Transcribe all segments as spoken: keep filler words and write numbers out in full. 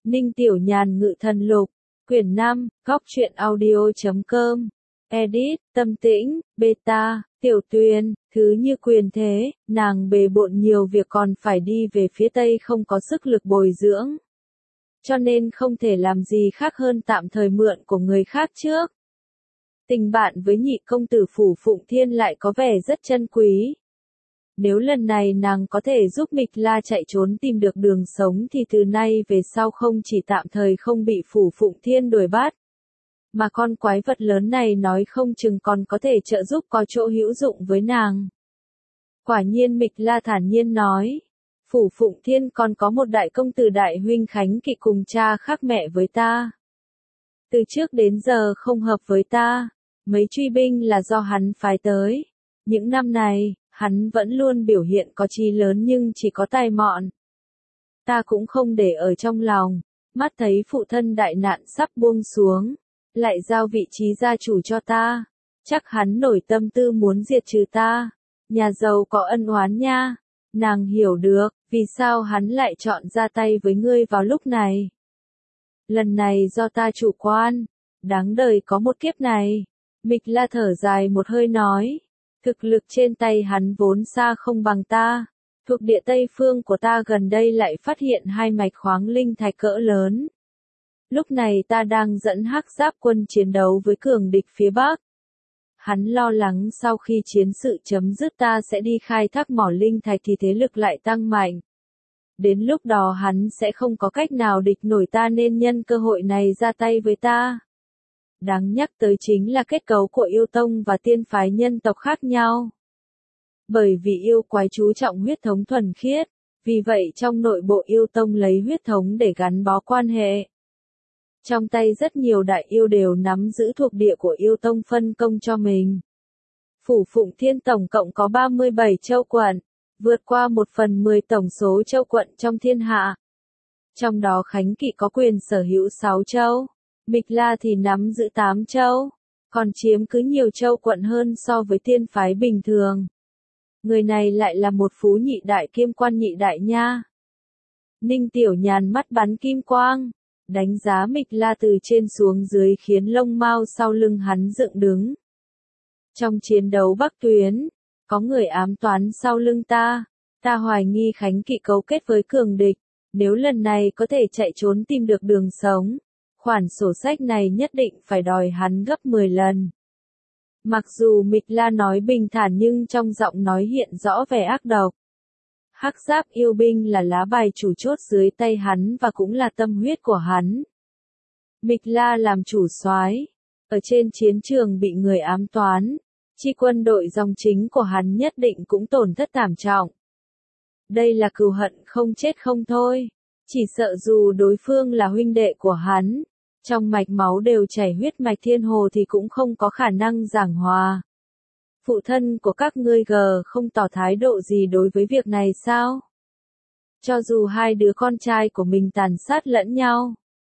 Ninh Tiểu Nhàn Ngự Thần Lục, quyển năm, góc truyện audio chấm com, edit, Tâm Tĩnh, beta, Tiểu Tuyền, thứ như quyền thế, nàng bề bộn nhiều việc còn phải đi về phía Tây không có sức lực bồi dưỡng. Cho nên không thể làm gì khác hơn tạm thời mượn của người khác trước. Tình bạn với nhị công tử Phủ Phụng Thiên lại có vẻ rất chân quý. Nếu lần này nàng có thể giúp Mịch La chạy trốn tìm được đường sống thì từ nay về sau không chỉ tạm thời không bị Phủ Phụng Thiên đuổi bắt, mà con quái vật lớn này nói không chừng còn có thể trợ giúp có chỗ hữu dụng với nàng. Quả nhiên Mịch La thản nhiên nói, Phủ Phụng Thiên còn có một đại công tử Đại huynh Khánh Kỵ cùng cha khác mẹ với ta. Từ trước đến giờ không hợp với ta, mấy truy binh là do hắn phái tới. Những năm này, hắn vẫn luôn biểu hiện có chí lớn nhưng chỉ có tài mọn. Ta cũng không để ở trong lòng, mắt thấy phụ thân đại nạn sắp buông xuống, lại giao vị trí gia chủ cho ta. Chắc hắn nổi tâm tư muốn diệt trừ ta. Nhà giàu có ân oán nha. Nàng hiểu được, vì sao hắn lại chọn ra tay với ngươi vào lúc này. Lần này do ta chủ quan, đáng đời có một kiếp này. Mịch La thở dài một hơi nói, thực lực trên tay hắn vốn xa không bằng ta. Thuộc địa Tây Phương của ta gần đây lại phát hiện hai mạch khoáng linh thạch cỡ lớn. Lúc này ta đang dẫn Hắc Giáp quân chiến đấu với cường địch phía Bắc. Hắn lo lắng sau khi chiến sự chấm dứt ta sẽ đi khai thác mỏ linh thạch thì thế lực lại tăng mạnh. Đến lúc đó hắn sẽ không có cách nào địch nổi ta nên nhân cơ hội này ra tay với ta. Đáng nhắc tới chính là kết cấu của yêu tông và tiên phái nhân tộc khác nhau. Bởi vì yêu quái chú trọng huyết thống thuần khiết, vì vậy trong nội bộ yêu tông lấy huyết thống để gắn bó quan hệ. Trong tay rất nhiều đại yêu đều nắm giữ thuộc địa của yêu tông phân công cho mình. Phủ Phụng Thiên tổng cộng có ba mươi bảy châu quận, vượt qua một phần mười tổng số châu quận trong thiên hạ. Trong đó Khánh Kỵ có quyền sở hữu sáu châu, Mịch La thì nắm giữ tám châu, còn chiếm cứ nhiều châu quận hơn so với tiên phái bình thường. Người này lại là một phú nhị đại kiêm quan nhị đại nha. Ninh Tiểu Nhàn mắt bắn kim quang, đánh giá Mịch La từ trên xuống dưới khiến lông mao sau lưng hắn dựng đứng. Trong chiến đấu Bắc Tuyến, có người ám toán sau lưng ta, ta hoài nghi Khánh Kỵ cấu kết với cường địch, nếu lần này có thể chạy trốn tìm được đường sống, khoản sổ sách này nhất định phải đòi hắn gấp mười lần. Mặc dù Mịch La nói bình thản nhưng trong giọng nói hiện rõ vẻ ác độc. Hắc Giáp yêu binh là lá bài chủ chốt dưới tay hắn và cũng là tâm huyết của hắn. Mịch La làm chủ soái, ở trên chiến trường bị người ám toán, chi quân đội dòng chính của hắn nhất định cũng tổn thất thảm trọng. Đây là cừu hận không chết không thôi, chỉ sợ dù đối phương là huynh đệ của hắn, trong mạch máu đều chảy huyết mạch thiên hồ thì cũng không có khả năng giảng hòa. Phụ thân của các ngươi gờ không tỏ thái độ gì đối với việc này sao? Cho dù hai đứa con trai của mình tàn sát lẫn nhau.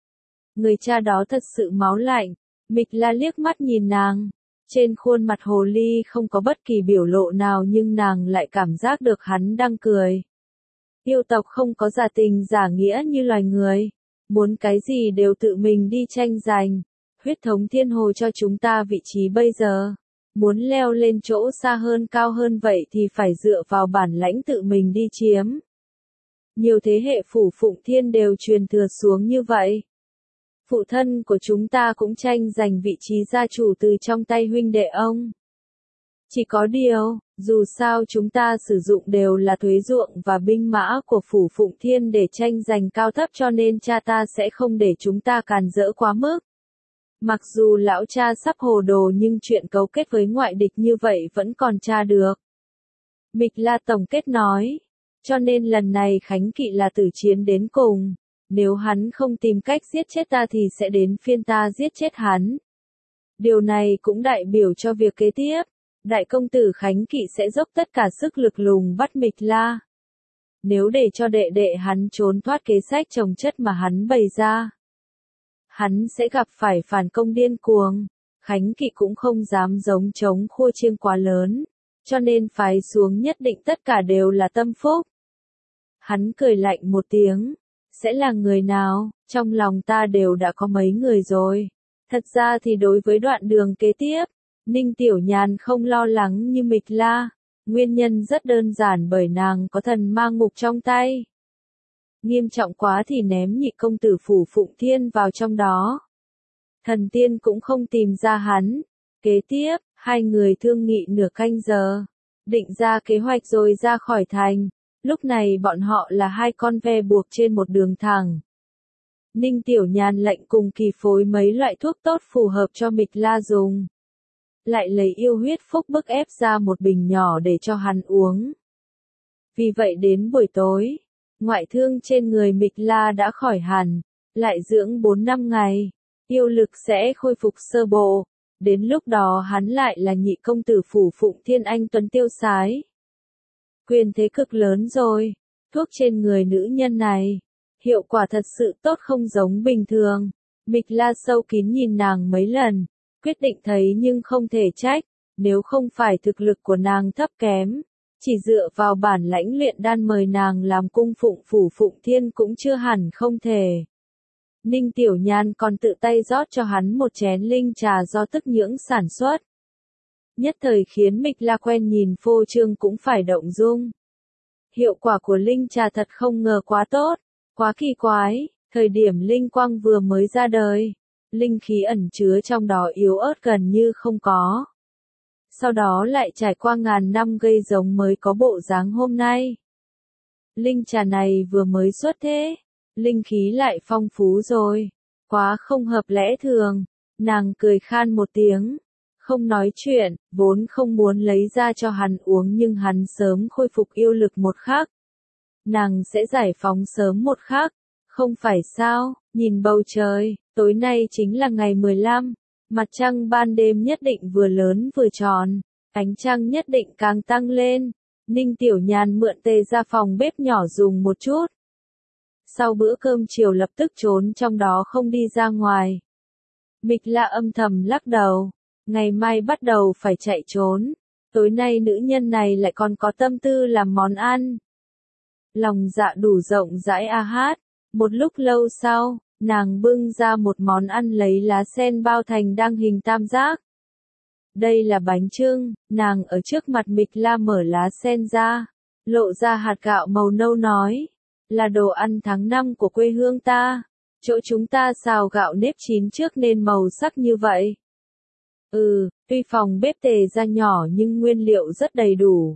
Người cha đó thật sự máu lạnh, Mịch La liếc mắt nhìn nàng. Trên khuôn mặt hồ ly không có bất kỳ biểu lộ nào nhưng nàng lại cảm giác được hắn đang cười. Yêu tộc không có giả tình giả nghĩa như loài người. Muốn cái gì đều tự mình đi tranh giành. Huyết thống thiên hồ cho chúng ta vị trí bây giờ. Muốn leo lên chỗ xa hơn cao hơn vậy thì phải dựa vào bản lãnh tự mình đi chiếm. Nhiều thế hệ Phủ Phụng Thiên đều truyền thừa xuống như vậy. Phụ thân của chúng ta cũng tranh giành vị trí gia chủ từ trong tay huynh đệ ông. Chỉ có điều, dù sao chúng ta sử dụng đều là thuế ruộng và binh mã của Phủ Phụng Thiên để tranh giành cao thấp cho nên cha ta sẽ không để chúng ta càn rỡ quá mức. Mặc dù lão cha sắp hồ đồ nhưng chuyện cấu kết với ngoại địch như vậy vẫn còn tra được. Mịch La tổng kết nói, cho nên lần này Khánh Kỵ là tử chiến đến cùng. Nếu hắn không tìm cách giết chết ta thì sẽ đến phiên ta giết chết hắn. Điều này cũng đại biểu cho việc kế tiếp. Đại công tử Khánh Kỵ sẽ dốc tất cả sức lực lùng bắt Mịch La. Nếu để cho đệ đệ hắn trốn thoát kế sách chồng chất mà hắn bày ra, hắn sẽ gặp phải phản công điên cuồng. Khánh Kỵ cũng không dám giống chống khua chiêng quá lớn, cho nên phái xuống nhất định tất cả đều là tâm phúc. Hắn cười lạnh một tiếng, sẽ là người nào, trong lòng ta đều đã có mấy người rồi. Thật ra thì đối với đoạn đường kế tiếp, Ninh Tiểu Nhàn không lo lắng như Mịch La, nguyên nhân rất đơn giản bởi nàng có thần ma ngục trong tay. Nghiêm trọng quá thì ném nhị công tử Phủ Phụng Thiên vào trong đó. Thần tiên cũng không tìm ra hắn. Kế tiếp, hai người thương nghị nửa canh giờ, định ra kế hoạch rồi ra khỏi thành. Lúc này bọn họ là hai con ve buộc trên một đường thẳng. Ninh Tiểu Nhàn lệnh cùng kỳ phối mấy loại thuốc tốt phù hợp cho Mịch La dùng. Lại lấy yêu huyết phúc bức ép ra một bình nhỏ để cho hắn uống. Vì vậy đến buổi tối, ngoại thương trên người Mịch La đã khỏi hẳn, lại dưỡng bốn năm ngày, yêu lực sẽ khôi phục sơ bộ. Đến lúc đó hắn lại là nhị công tử Phủ Phụng Thiên anh tuấn tiêu sái. Quyền thế cực lớn rồi, thuốc trên người nữ nhân này, hiệu quả thật sự tốt không giống bình thường. Mịch La sâu kín nhìn nàng mấy lần, quyết định thấy nhưng không thể trách, nếu không phải thực lực của nàng thấp kém, chỉ dựa vào bản lãnh luyện đan mời nàng làm cung phụng Phủ Phụng Thiên cũng chưa hẳn không thể. Ninh Tiểu Nhan còn tự tay rót cho hắn một chén linh trà do tức nhưỡng sản xuất. Nhất thời khiến Mịch La quen nhìn phô trương cũng phải động dung. Hiệu quả của linh trà thật không ngờ quá tốt, quá kỳ quái, thời điểm linh quang vừa mới ra đời, linh khí ẩn chứa trong đó yếu ớt gần như không có. Sau đó lại trải qua ngàn năm gây giống mới có bộ dáng hôm nay. Linh trà này vừa mới xuất thế, linh khí lại phong phú rồi, quá không hợp lẽ thường. Nàng cười khan một tiếng, không nói chuyện, vốn không muốn lấy ra cho hắn uống nhưng hắn sớm khôi phục yêu lực một khắc. Nàng sẽ giải phóng sớm một khắc, không phải sao, nhìn bầu trời, tối nay chính là ngày mười lăm, mặt trăng ban đêm nhất định vừa lớn vừa tròn, ánh trăng nhất định càng tăng lên. Ninh Tiểu Nhàn mượn tề ra phòng bếp nhỏ dùng một chút. Sau bữa cơm chiều lập tức trốn trong đó không đi ra ngoài. Mịch La âm thầm lắc đầu, ngày mai bắt đầu phải chạy trốn, tối nay nữ nhân này lại còn có tâm tư làm món ăn. Lòng dạ đủ rộng rãi a hát, một lúc lâu sau, nàng bưng ra một món ăn lấy lá sen bao thành đang hình tam giác. Đây là bánh chưng, nàng ở trước mặt Mịch La mở lá sen ra, lộ ra hạt gạo màu nâu nói, là đồ ăn tháng năm của quê hương ta, chỗ chúng ta xào gạo nếp chín trước nên màu sắc như vậy. Ừ, tuy phòng bếp tề ra nhỏ nhưng nguyên liệu rất đầy đủ.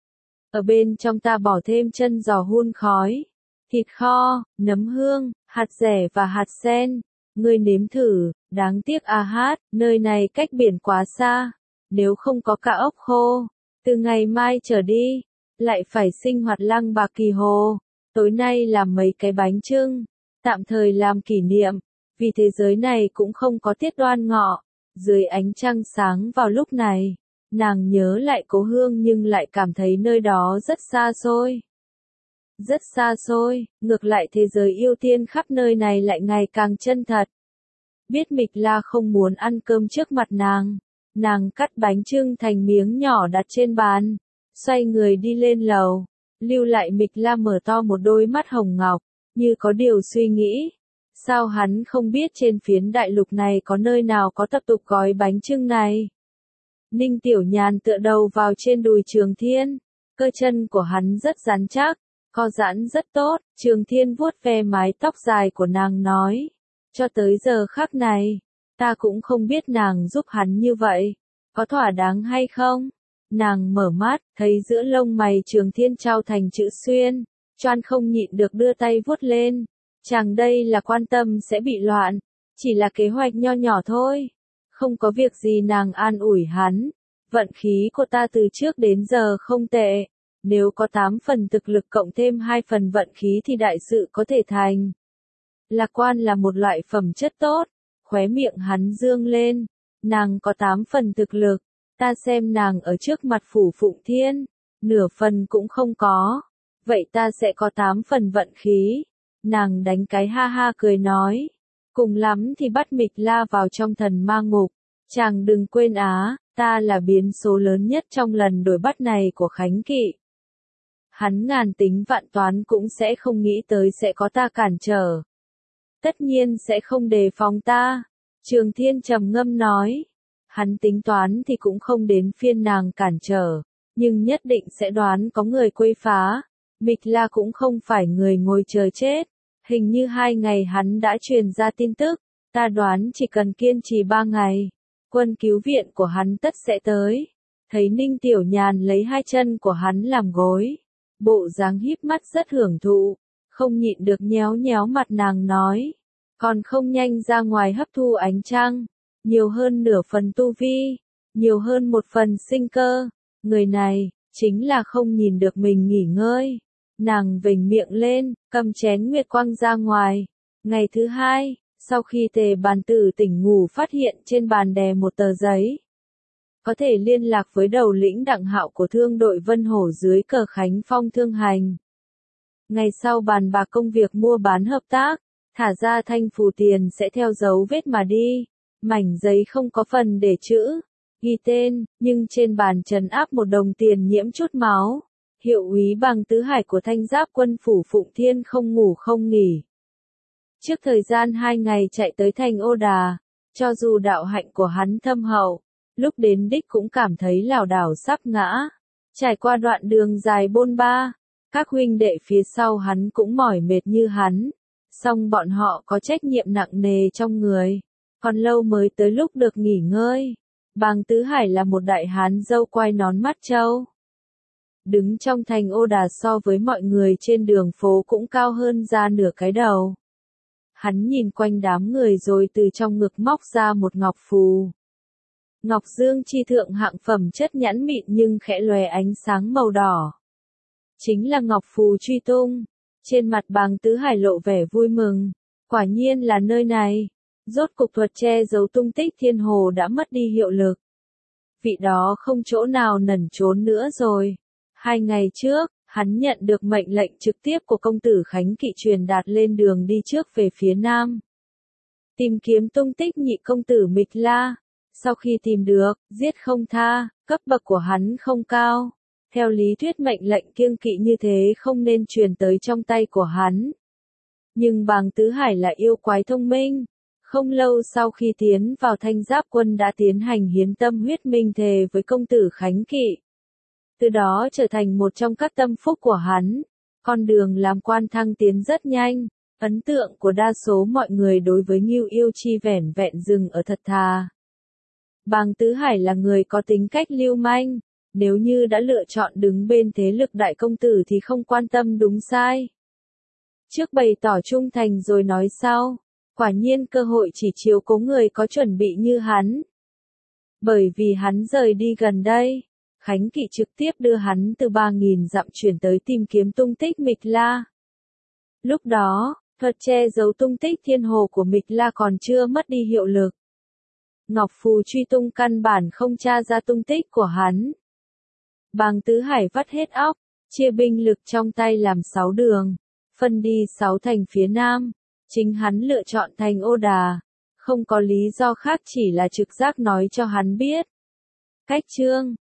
Ở bên trong ta bỏ thêm chân giò hun khói, thịt kho, nấm hương, hạt dẻ và hạt sen. Ngươi nếm thử, đáng tiếc a hát, nơi này cách biển quá xa, nếu không có cả ốc khô, từ ngày mai trở đi, lại phải sinh hoạt Lăng Bạc Kỳ Hồ. Tối nay làm mấy cái bánh chưng, tạm thời làm kỷ niệm, vì thế giới này cũng không có tiết đoan ngọ. Dưới ánh trăng sáng vào lúc này, nàng nhớ lại cố hương nhưng lại cảm thấy nơi đó rất xa xôi. Rất xa xôi, ngược lại thế giới yêu tiên khắp nơi này lại ngày càng chân thật. Biết Mịch La không muốn ăn cơm trước mặt nàng, nàng cắt bánh chưng thành miếng nhỏ đặt trên bàn, xoay người đi lên lầu, lưu lại Mịch La mở to một đôi mắt hồng ngọc, như có điều suy nghĩ. Sao hắn không biết trên phiến đại lục này có nơi nào có tập tục gói bánh chưng này? Ninh Tiểu Nhàn tựa đầu vào trên đùi Trường Thiên, cơ chân của hắn rất rắn chắc, co giãn rất tốt. Trường Thiên vuốt ve mái tóc dài của nàng nói, cho tới giờ khắc này, ta cũng không biết nàng giúp hắn như vậy, có thỏa đáng hay không? Nàng mở mắt, thấy giữa lông mày Trường Thiên trao thành chữ xuyên, choan không nhịn được đưa tay vuốt lên. Chàng đây là quan tâm sẽ bị loạn, chỉ là kế hoạch nho nhỏ thôi. Không có việc gì nàng an ủi hắn, vận khí của ta từ trước đến giờ không tệ, nếu có tám phần thực lực cộng thêm hai phần vận khí thì đại sự có thể thành. Lạc quan là một loại phẩm chất tốt, khóe miệng hắn dương lên, nàng có tám phần thực lực, ta xem nàng ở trước mặt Phủ Phụng Thiên, nửa phần cũng không có, vậy ta sẽ có tám phần vận khí. Nàng đánh cái ha ha cười nói, cùng lắm thì bắt Mịch La vào trong thần ma ngục, chàng đừng quên á, ta là biến số lớn nhất trong lần đổi bắt này của Khánh Kỵ. Hắn ngàn tính vạn toán cũng sẽ không nghĩ tới sẽ có ta cản trở. Tất nhiên sẽ không đề phòng ta. Trường Thiên trầm ngâm nói. Hắn tính toán thì cũng không đến phiên nàng cản trở, nhưng nhất định sẽ đoán có người quấy phá. Mịch La cũng không phải người ngồi chờ chết. Hình như hai ngày hắn đã truyền ra tin tức, ta đoán chỉ cần kiên trì ba ngày, quân cứu viện của hắn tất sẽ tới. Thấy Ninh Tiểu Nhàn lấy hai chân của hắn làm gối, bộ dáng híp mắt rất hưởng thụ, không nhịn được nhéo nhéo mặt nàng nói, còn không nhanh ra ngoài hấp thu ánh trăng, nhiều hơn nửa phần tu vi, nhiều hơn một phần sinh cơ. Người này, chính là không nhìn được mình nghỉ ngơi. Nàng vểnh miệng lên, cầm chén nguyệt quang ra ngoài. Ngày thứ hai, sau khi Tề Bàn Tử tỉnh ngủ phát hiện trên bàn đè một tờ giấy. Có thể liên lạc với đầu lĩnh Đặng Hạo của thương đội Vân Hổ dưới cờ Khánh Phong thương hành. Ngày sau bàn bạc công việc mua bán hợp tác, thả ra thanh phù tiền sẽ theo dấu vết mà đi. Mảnh giấy không có phần để chữ, ghi tên, nhưng trên bàn trấn áp một đồng tiền nhiễm chút máu. Hiệu úy Bàng Tứ Hải của Thanh Giáp quân phủ Phụng Thiên không ngủ không nghỉ. Trước thời gian hai ngày chạy tới thành Ô Đà, cho dù đạo hạnh của hắn thâm hậu, lúc đến đích cũng cảm thấy lảo đảo sắp ngã. Trải qua đoạn đường dài bôn ba, các huynh đệ phía sau hắn cũng mỏi mệt như hắn, song bọn họ có trách nhiệm nặng nề trong người, còn lâu mới tới lúc được nghỉ ngơi. Bàng Tứ Hải là một đại hán râu quai nón mắt trâu. Đứng trong thành Ô Đà so với mọi người trên đường phố cũng cao hơn ra nửa cái đầu. Hắn nhìn quanh đám người rồi từ trong ngực móc ra một ngọc phù. Ngọc dương chi thượng hạng phẩm chất nhẵn mịn nhưng khẽ lóe ánh sáng màu đỏ. Chính là ngọc phù truy tung. Trên mặt Bàng Tứ Hải lộ vẻ vui mừng. Quả nhiên là nơi này. Rốt cục thuật che giấu tung tích thiên hồ đã mất đi hiệu lực. Vị đó không chỗ nào nẩn trốn nữa rồi. Hai ngày trước, hắn nhận được mệnh lệnh trực tiếp của công tử Khánh Kỵ truyền đạt lên đường đi trước về phía nam. Tìm kiếm tung tích nhị công tử Mịch La. Sau khi tìm được, giết không tha, cấp bậc của hắn không cao. Theo lý thuyết mệnh lệnh kiêng kỵ như thế không nên truyền tới trong tay của hắn. Nhưng Bàng Tứ Hải là yêu quái thông minh. Không lâu sau khi tiến vào Thanh Giáp quân đã tiến hành hiến tâm huyết minh thề với công tử Khánh Kỵ. Từ đó trở thành một trong các tâm phúc của hắn. Con đường làm quan thăng tiến rất nhanh. Ấn tượng của đa số mọi người đối với Ngưu Yêu Chi vẻn vẹn dừng ở thật thà. Bàng Tứ Hải là người có tính cách lưu manh. Nếu như đã lựa chọn đứng bên thế lực đại công tử thì không quan tâm đúng sai. Trước bày tỏ trung thành rồi nói sau. Quả nhiên cơ hội chỉ chiếu cố người có chuẩn bị như hắn. Bởi vì hắn rời đi gần đây, Khánh Kỵ trực tiếp đưa hắn từ ba nghìn dặm chuyển tới tìm kiếm tung tích Mịch La. Lúc đó, thuật che giấu tung tích thiên hồ của Mịch La còn chưa mất đi hiệu lực. Ngọc phù truy tung căn bản không tra ra tung tích của hắn. Bàng Tứ Hải vắt hết óc, chia binh lực trong tay làm sáu đường, phân đi sáu thành phía nam. Chính hắn lựa chọn thành Ô Đà, không có lý do khác chỉ là trực giác nói cho hắn biết. Cách chương